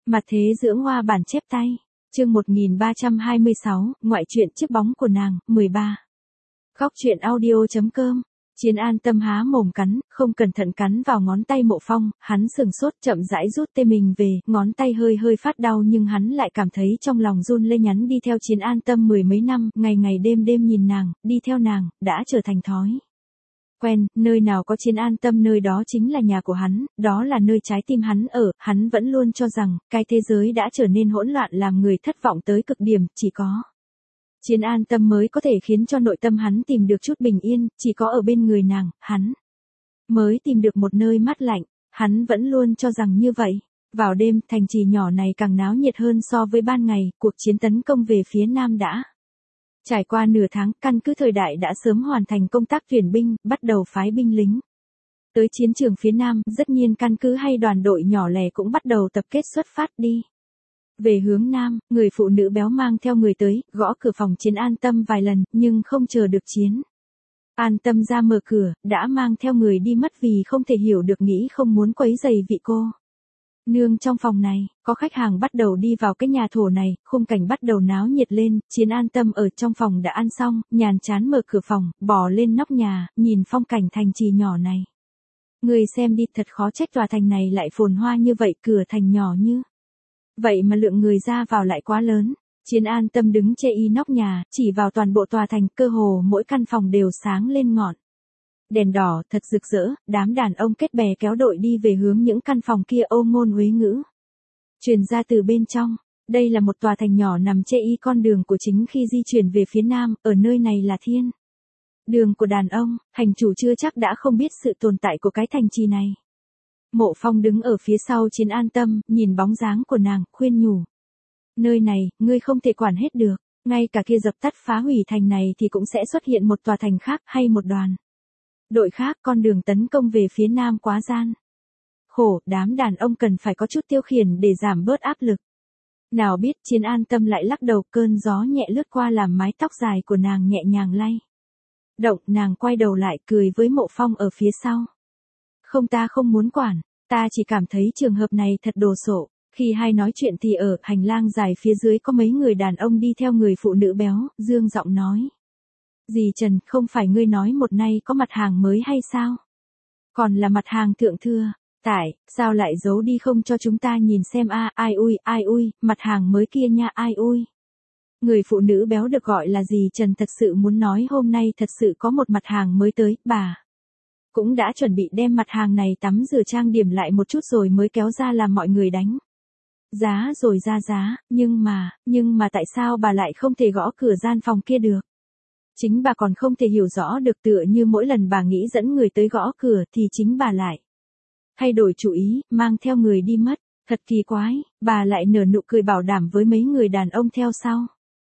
Mặt thế dưỡng hoa bản chép tay. Chương 1326, ngoại truyện chiếc bóng của nàng, 13. Góc truyện audio.com. Chiến An Tâm há mồm cắn, không cẩn thận cắn vào ngón tay Mộ Phong, hắn sừng sốt chậm rãi rút tay mình về, ngón tay hơi hơi phát đau nhưng hắn lại cảm thấy trong lòng run lên. Nhắn đi theo Chiến An Tâm mười mấy năm, ngày ngày đêm đêm nhìn nàng, đi theo nàng, đã trở thành thói quen, nơi nào có Chiến An Tâm nơi đó chính là nhà của hắn, đó là nơi trái tim hắn ở, hắn vẫn luôn cho rằng, cái thế giới đã trở nên hỗn loạn làm người thất vọng tới cực điểm, chỉ có Chiến An Tâm mới có thể khiến cho nội tâm hắn tìm được chút bình yên, chỉ có ở bên người nàng, hắn mới tìm được một nơi mát lạnh, hắn vẫn luôn cho rằng như vậy. Vào đêm, thành trì nhỏ này càng náo nhiệt hơn so với ban ngày, cuộc chiến tấn công về phía Nam đã trải qua nửa tháng, căn cứ thời đại đã sớm hoàn thành công tác tuyển binh, bắt đầu phái binh lính tới chiến trường phía Nam, rất nhiên căn cứ hay đoàn đội nhỏ lẻ cũng bắt đầu tập kết xuất phát đi về hướng Nam. Người phụ nữ béo mang theo người tới, gõ cửa phòng Chiến An Tâm vài lần, nhưng không chờ được Chiến An Tâm ra mở cửa, đã mang theo người đi mất vì không thể hiểu được, nghĩ không muốn quấy rầy vị cô nương trong phòng này. Có khách hàng bắt đầu đi vào cái nhà thổ này, khung cảnh bắt đầu náo nhiệt lên. Chiến An Tâm ở trong phòng đã ăn xong, nhàn chán mở cửa phòng, bò lên nóc nhà, nhìn phong cảnh thành trì nhỏ này. Người xem đi, thật khó trách tòa thành này lại phồn hoa như vậy, cửa thành nhỏ như vậy mà lượng người ra vào lại quá lớn. Chiến An Tâm đứng chê y nóc nhà, chỉ vào toàn bộ tòa thành, cơ hồ mỗi căn phòng đều sáng lên ngọn đèn đỏ, thật rực rỡ. Đám đàn ông kết bè kéo đội đi về hướng những căn phòng kia, âu ngôn huế ngữ truyền ra từ bên trong. Đây là một tòa thành nhỏ nằm chê y con đường của chính khi di chuyển về phía Nam, ở nơi này là thiên đường của đàn ông, hành chủ chưa chắc đã không biết sự tồn tại của cái thành trì này. Mộ Phong đứng ở phía sau Chiến An Tâm, nhìn bóng dáng của nàng, khuyên nhủ. Nơi này, ngươi không thể quản hết được, ngay cả kia dập tắt phá hủy thành này thì cũng sẽ xuất hiện một tòa thành khác hay một đoàn đội khác, con đường tấn công về phía Nam quá gian khổ, đám đàn ông cần phải có chút tiêu khiển để giảm bớt áp lực. Nào biết Chiến An Tâm lại lắc đầu, cơn gió nhẹ lướt qua làm mái tóc dài của nàng nhẹ nhàng lay động, nàng quay đầu lại cười với Mộ Phong ở phía sau. Không, ta không muốn quản, ta chỉ cảm thấy trường hợp này thật đồ sộ. Khi hai nói chuyện thì ở hành lang dài phía dưới có mấy người đàn ông đi theo người phụ nữ béo, dương giọng nói. Dì Trần, không phải ngươi nói một nay có mặt hàng mới hay sao? Còn là mặt hàng thượng thưa. Tại, sao lại giấu đi không cho chúng ta nhìn xem a? Ai ui, mặt hàng mới kia nha, ai ui. Người phụ nữ béo được gọi là dì Trần thật sự muốn nói hôm nay thật sự có một mặt hàng mới tới, bà cũng đã chuẩn bị đem mặt hàng này tắm rửa trang điểm lại một chút rồi mới kéo ra làm mọi người đánh giá rồi ra giá, nhưng mà tại sao bà lại không thể gõ cửa gian phòng kia được? Chính bà còn không thể hiểu rõ được, tựa như mỗi lần bà nghĩ dẫn người tới gõ cửa thì chính bà lại thay đổi chủ ý, mang theo người đi mất. Thật kỳ quái, bà lại nở nụ cười bảo đảm với mấy người đàn ông theo sau.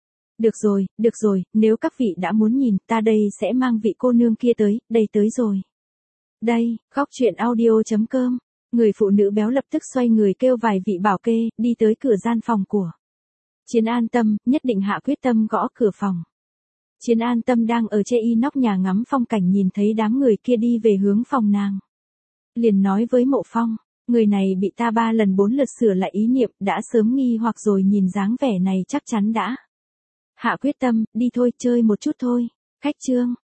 Được rồi, nếu các vị đã muốn nhìn, ta đây sẽ mang vị cô nương kia tới, đây tới rồi. Đây, góc truyện audio.com. Người phụ nữ béo lập tức xoay người kêu vài vị bảo kê, đi tới cửa gian phòng của Chiến An Tâm, nhất định hạ quyết tâm gõ cửa phòng. Chiến An Tâm đang ở chê y nóc nhà ngắm phong cảnh, nhìn thấy đám người kia đi về hướng phòng nàng, liền nói với Mộ Phong, người này bị ta 3 lần 4 lượt sửa lại ý niệm, đã sớm nghi hoặc rồi, nhìn dáng vẻ này chắc chắn đã hạ quyết tâm, đi thôi, chơi một chút thôi. Khách trương,